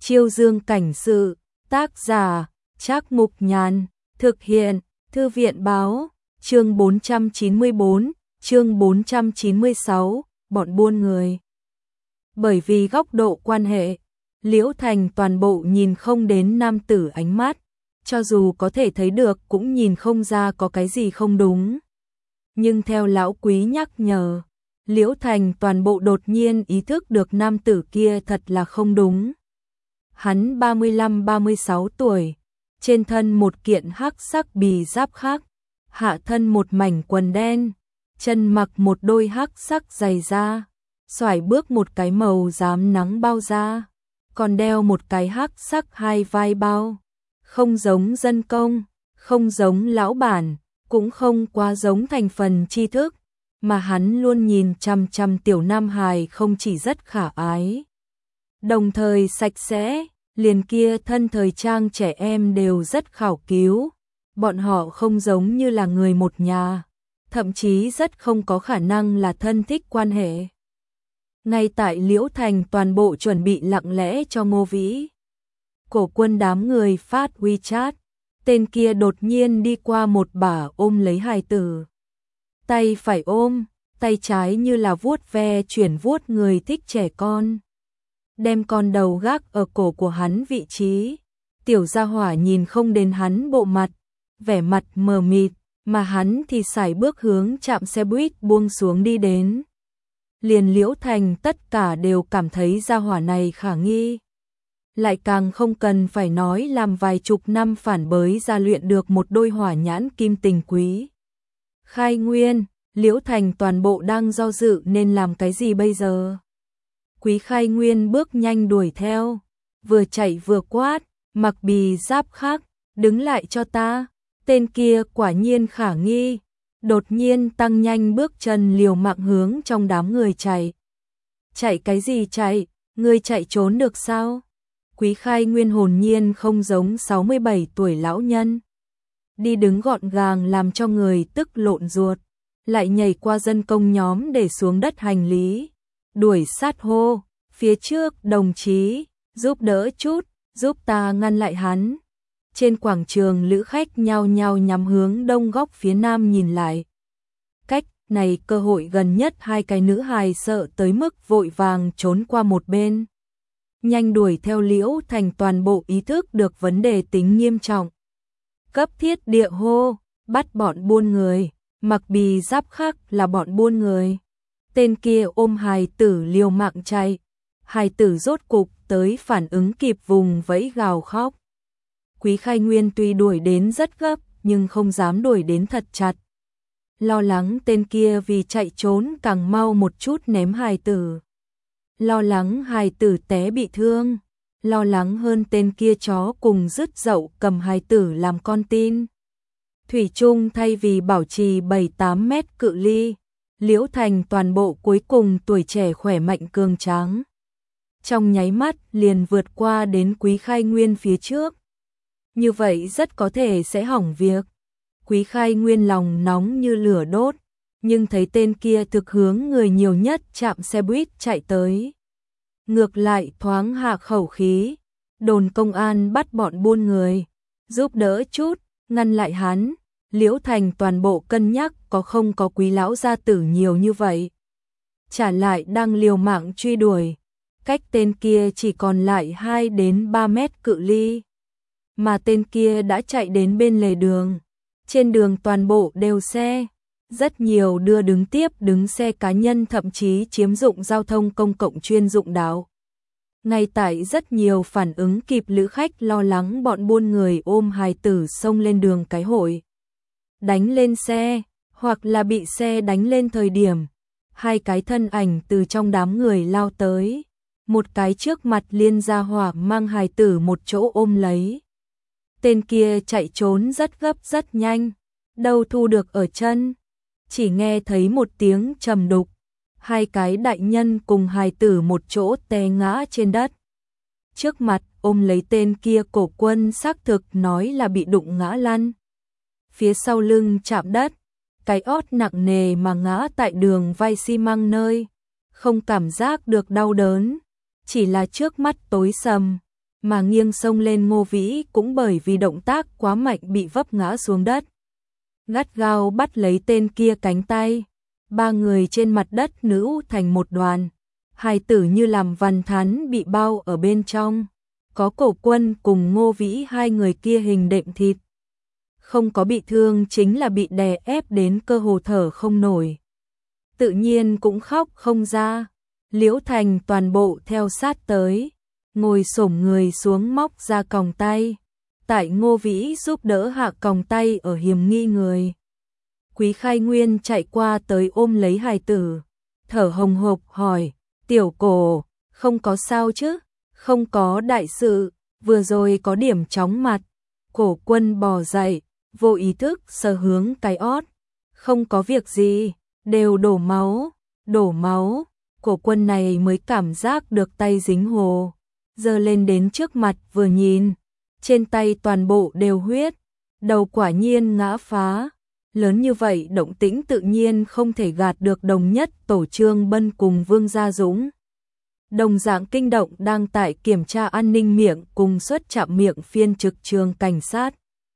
Chiêu Dương cảnh sự, tác giả, Trác Mục Nhàn, thực hiện, Thư viện báo, chương 494, chương 496, bọn buôn người. Bởi vì góc độ quan hệ, Liễu Thành toàn bộ nhìn không đến nam tử ánh mắt, cho dù có thể thấy được cũng nhìn không ra có cái gì không đúng. Nhưng theo lão quý nhắc nhở, Liễu Thành toàn bộ đột nhiên ý thức được nam tử kia thật là không đúng. Hắn 35-36 tuổi, trên thân một kiện hắc sắc bì giáp khác, hạ thân một mảnh quần đen, chân mặc một đôi hắc sắc giày da, xoải bước một cái màu rám nắng bao da, còn đeo một cái hắc sắc hai vai bao, không giống dân công, không giống lão bản, cũng không quá giống thành phần tri thức, mà hắn luôn nhìn chằm chằm tiểu nam hài không chỉ rất khả ái, đồng thời sạch sẽ, liền kia thân thời trang trẻ em đều rất khảo cứu, bọn họ không giống như là người một nhà, thậm chí rất không có khả năng là thân thích quan hệ. Ngay tại Liễu Thành toàn bộ chuẩn bị lặng lẽ cho Ngô Vĩ, Cổ Quân đám người phát WeChat, tên kia đột nhiên đi qua một bả ôm lấy hài tử. Tay phải ôm, tay trái như là vuốt ve chuyển vuốt người thích trẻ con. Đem con đầu gác ở cổ của hắn vị trí. Tiểu gia hỏa nhìn không đến hắn bộ mặt, vẻ mặt mờ mịt, mà hắn thì sải bước hướng trạm xe buýt buông xuống đi đến. Liền Liễu Thành tất cả đều cảm thấy gia hỏa này khả nghi. Lại càng không cần phải nói làm vài chục năm phản bới ra luyện được một đôi hỏa nhãn kim tình quý. Khai Nguyên, Liễu Thành toàn bộ đang do dự nên làm cái gì bây giờ. Quý Khai Nguyên bước nhanh đuổi theo, vừa chạy vừa quát, mặc bì giáp khác, đứng lại cho ta. Tên kia quả nhiên khả nghi, đột nhiên tăng nhanh bước chân liều mạng hướng trong đám người chạy. Chạy cái gì chạy, ngươi chạy trốn được sao? Quý Khai Nguyên hồn nhiên không giống 67 tuổi lão nhân. Đi đứng gọn gàng làm cho người tức lộn ruột, lại nhảy qua dân công nhóm để xuống đất hành lý. Đuổi sát hô, phía trước đồng chí, giúp đỡ chút, giúp ta ngăn lại hắn. Trên quảng trường lữ khách nhao nhao nhắm hướng đông góc phía nam nhìn lại. Cách này cơ hội gần nhất hai cái nữ hài sợ tới mức vội vàng trốn qua một bên. Nhanh đuổi theo Liễu Thành toàn bộ ý thức được vấn đề tính nghiêm trọng. Cấp thiết địa hô, bắt bọn buôn người, mặc bì giáp khác là bọn buôn người. Tên kia ôm hài tử liều mạng chạy, hài tử rốt cục tới phản ứng kịp vùng vẫy gào khóc. Quý Khai Nguyên tuy đuổi đến rất gấp nhưng không dám đuổi đến thật chặt. Lo lắng tên kia vì chạy trốn càng mau một chút ném hài tử. Lo lắng hài tử té bị thương. Lo lắng hơn tên kia chó cùng rứt dậu cầm hài tử làm con tin. Thủy chung thay vì bảo trì 7-8 mét cự ly, Liễu Thành toàn bộ cuối cùng tuổi trẻ khỏe mạnh cường tráng. Trong nháy mắt liền vượt qua đến Quý Khai Nguyên phía trước. Như vậy rất có thể sẽ hỏng việc. Quý Khai Nguyên lòng nóng như lửa đốt, nhưng thấy tên kia thực hướng người nhiều nhất chạm xe buýt chạy tới. Ngược lại thoáng hạ khẩu khí, đồn công an bắt bọn buôn người, giúp đỡ chút, ngăn lại hắn. Liễu Thành toàn bộ cân nhắc có không có Quý lão gia tử nhiều như vậy. Trả lại đang liều mạng truy đuổi, cách tên kia chỉ còn lại 2-3 mét cự ly. Mà tên kia đã chạy đến bên lề đường. Trên đường toàn bộ đều xe, rất nhiều đưa đứng tiếp đứng xe cá nhân thậm chí chiếm dụng giao thông công cộng chuyên dụng đạo. Ngay tại rất nhiều phản ứng kịp lữ khách lo lắng bọn buôn người ôm hài tử xông lên đường cái hội. Đánh lên xe, hoặc là bị xe đánh lên thời điểm. Hai cái thân ảnh từ trong đám người lao tới. Một cái trước mặt liên gia hỏa mang hài tử một chỗ ôm lấy. Tên kia chạy trốn rất gấp rất nhanh, đâu thu được ở chân. Chỉ nghe thấy một tiếng trầm đục, hai cái đại nhân cùng hài tử một chỗ té ngã trên đất. Trước mặt ôm lấy tên kia Cổ Quân xác thực nói là bị đụng ngã lăn. Phía sau lưng chạm đất, cái ót nặng nề mà ngã tại đường vai xi măng nơi. Không cảm giác được đau đớn, chỉ là trước mắt tối sầm. mà nghiêng xông lên Ngô Vĩ cũng bởi vì động tác quá mạnh bị vấp ngã xuống đất. Gắt gao bắt lấy tên kia cánh tay, ba người trên mặt đất nữ thành một đoàn, hài tử như làm vằn thắn bị bao ở bên trong, có Cổ Quân cùng Ngô Vĩ hai người kia hình đệm thịt. Không có bị thương chính là bị đè ép đến cơ hồ thở không nổi. Tự nhiên cũng khóc không ra. Liễu Thành toàn bộ theo sát tới, ngồi xổm người xuống móc ra còng tay. Tại Ngô Vĩ giúp đỡ hạ còng tay ở hiểm nghi người. Quý Khai Nguyên chạy qua tới ôm lấy hài tử, thở hồng hộc hỏi, tiểu Cổ, không có sao chứ? Không có đại sự, vừa rồi có điểm chóng mặt. Cổ Quân bò dậy, vô ý thức sờ hướng cái ót. Không có việc gì, đều đổ máu, đổ máu. Cổ Quân này mới cảm giác được tay dính hồ, giơ lên đến trước mặt vừa nhìn, trên tay toàn bộ đều huyết, đầu quả nhiên ngã phá. Lớn như vậy động tĩnh tự nhiên không thể gạt được Đồng Nhất Tổ Trương Bân cùng Vương Gia Dũng. Đồng dạng kinh động đang tại kiểm tra an ninh miệng cùng xuất trạm miệng phiên trực trường cảnh sát.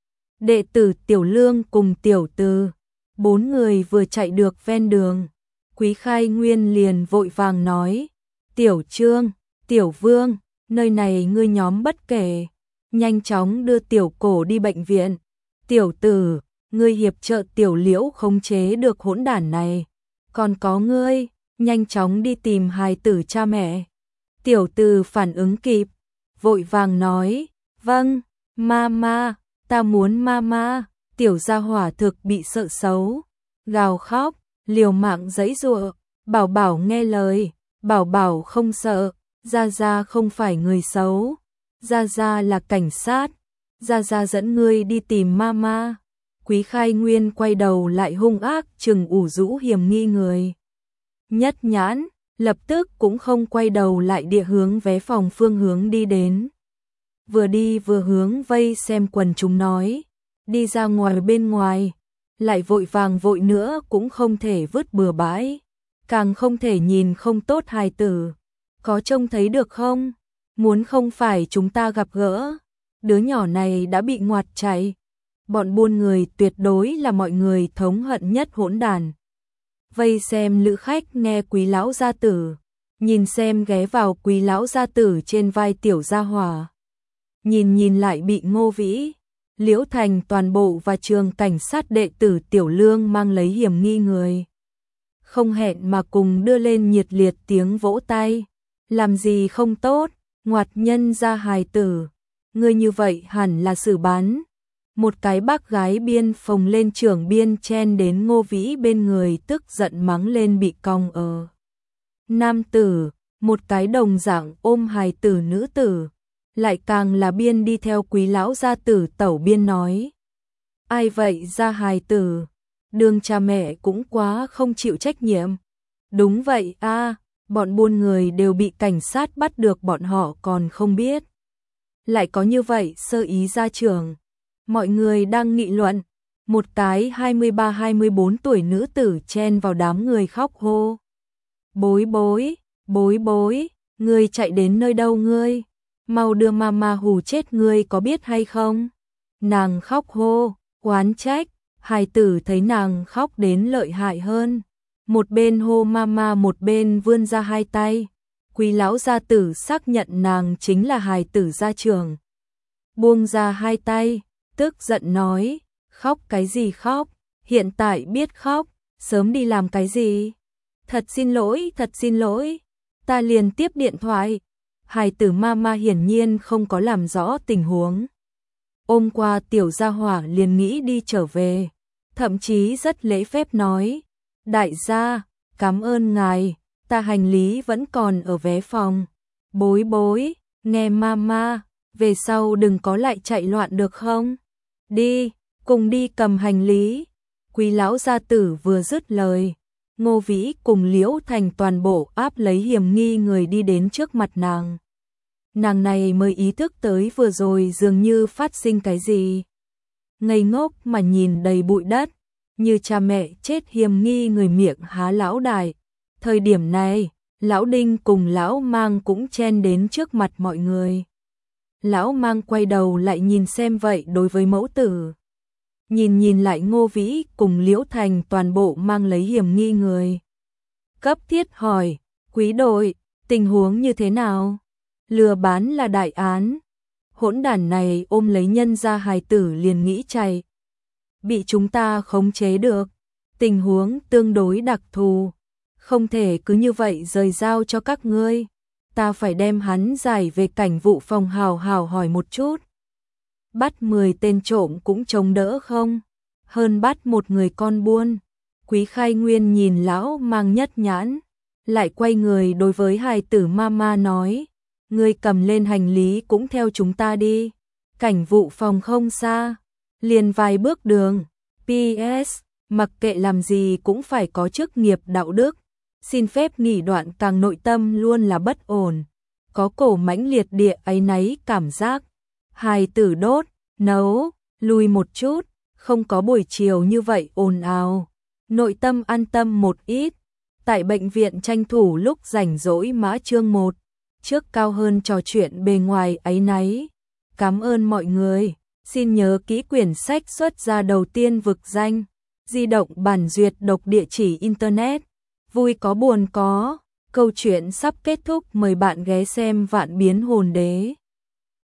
Đệ tử Tiểu Lương cùng Tiểu Từ, 4 người vừa chạy được ven đường. Quý Khai Nguyên liền vội vàng nói, Tiểu Trương, Tiểu Vương, nơi này ngươi nhóm bất kể, nhanh chóng đưa Tiểu Cổ đi bệnh viện. Tiểu Tử, ngươi hiệp trợ Tiểu Liễu khống chế được hỗn đản này, còn có ngươi, nhanh chóng đi tìm hài tử cha mẹ. Tiểu Từ phản ứng kịp, vội vàng nói, vâng, mama, ta muốn mama. Tiểu gia hỏa thực bị sợ xấu, gào khóc, liều mạng giãy giụa, bảo bảo nghe lời, bảo bảo không sợ, Gia Gia không phải người xấu, Gia Gia là cảnh sát, Gia Gia dẫn ngươi đi tìm mama. Quý Khai Nguyên quay đầu lại hung ác trừng ủ rũ hiểm nghi người. Nhất Nhãn, lập tức cũng không quay đầu lại địa hướng vé phòng phương hướng đi đến. Vừa đi vừa hướng vây xem quần chúng nói, đi ra ngoài bên ngoài, lại vội vàng vội nữa cũng không thể vứt bừa bãi, càng không thể nhìn không tốt hài tử. Có trông thấy được không? Muốn không phải chúng ta gặp gỡ, đứa nhỏ này đã bị ngoặt chạy. Bọn buôn người tuyệt đối là mọi người thống hận nhất hỗn đàn. Vây xem lữ khách nghe Quý lão gia tử, nhìn xem ghé vào Quý lão gia tử trên vai Tiểu gia hỏa. Nhìn lại bị Ngô Vĩ, Liễu Thành toàn bộ và trường cảnh sát đệ tử Tiểu Lương mang lấy hiểm nghi người. Không hẹn mà cùng đưa lên nhiệt liệt tiếng vỗ tay. Làm gì không tốt, ngoặt nhân ra hài tử. Ngươi như vậy hẳn là xử bán. Một cái bác gái biên phồng lên trưởng biên chen đến Ngô Vĩ bên người tức giận mắng lên bị cong ở. Nam tử, một cái đồng dạng ôm hài tử nữ tử. Lại càng là biên đi theo Quý lão gia tử tẩu biên nói. Ai vậy ra hài tử, đường cha mẹ cũng quá không chịu trách nhiệm. Đúng vậy a, bọn buôn người đều bị cảnh sát bắt được bọn họ còn không biết. Lại có như vậy sơ ý ra trường. Mọi người đang nghị luận, một cái 23-24 tuổi nữ tử chen vào đám người khóc hô. Bối bối, bối bối, ngươi chạy đến nơi đâu ngươi? Mau đưa mama hù chết ngươi có biết hay không? Nàng khóc hô, oán trách, hài tử thấy nàng khóc đến lợi hại hơn. Một bên hô mama một bên vươn ra hai tay. Quý lão gia tử xác nhận nàng chính là hài tử gia trưởng. Buông ra hai tay, tức giận nói, khóc cái gì khóc, hiện tại biết khóc, sớm đi làm cái gì? Thật xin lỗi, ta liền tiếp điện thoại. Hài tử mama hiển nhiên không có làm rõ tình huống. Ôm qua Tiểu gia hỏa liền nghĩ đi trở về, thậm chí rất lễ phép nói, đại gia, cảm ơn ngài, ta hành lý vẫn còn ở vé phòng. Bối bối, nghe mama, về sau đừng có lại chạy loạn được không? Đi, cùng đi cầm hành lý. Quý lão gia tử vừa dứt lời, Ngô Vĩ cùng Liễu Thành toàn bộ áp lấy hiểm nghi người đi đến trước mặt nàng. Nàng này mới ý thức tới vừa rồi dường như phát sinh cái gì. Ngây ngốc mà nhìn đầy bụi đất, như cha mẹ chết hiểm nghi người miệng há lão đại. Thời điểm này, lão Đinh cùng lão Mang cũng chen đến trước mặt mọi người. Lão Mang quay đầu lại nhìn xem vậy đối với mẫu tử. Nhìn lại Ngô Vĩ cùng Liễu Thành toàn bộ mang lấy hiểm nghi người. Cấp thiết hỏi, quý đội, tình huống như thế nào? Lừa bán là đại án. Hỗn đản này ôm lấy nhân gia hài tử liền nghĩ chạy. Bị chúng ta khống chế được. Tình huống tương đối đặc thù. Không thể cứ như vậy rời giao cho các ngươi. Ta phải đem hắn giải về cảnh vụ phòng hào hào hỏi một chút. Bắt 10 tên trộm cũng chống đỡ không? Hơn bắt một người con buôn. Quý Khai Nguyên nhìn lão Mang nhất nhãn. Lại quay người đối với hài tử mama nói. Ngươi cầm lên hành lý cũng theo chúng ta đi. Cảnh vụ phòng không xa. Liền vài bước đường. PS, mặc kệ làm gì cũng phải có chức nghiệp đạo đức. Xin phép nghỉ đoạn càng nội tâm luôn là bất ổn. Có cổ mãnh liệt địa áy náy cảm giác. Hài tử đốt, nấu, lùi một chút. Không có buổi chiều như vậy ồn ào. Nội tâm an tâm một ít. Tại bệnh viện tranh thủ lúc rảnh rỗi mã chương 1. Trước cao hơn trò chuyện bề ngoài áy náy. Cảm ơn mọi người. Xin nhớ kỹ quyển sách xuất ra đầu tiên vực danh. Di động bản duyệt độc địa chỉ internet. Vui có buồn có. Câu chuyện sắp kết thúc, mời bạn ghé xem Vạn Biến Hồn Đế.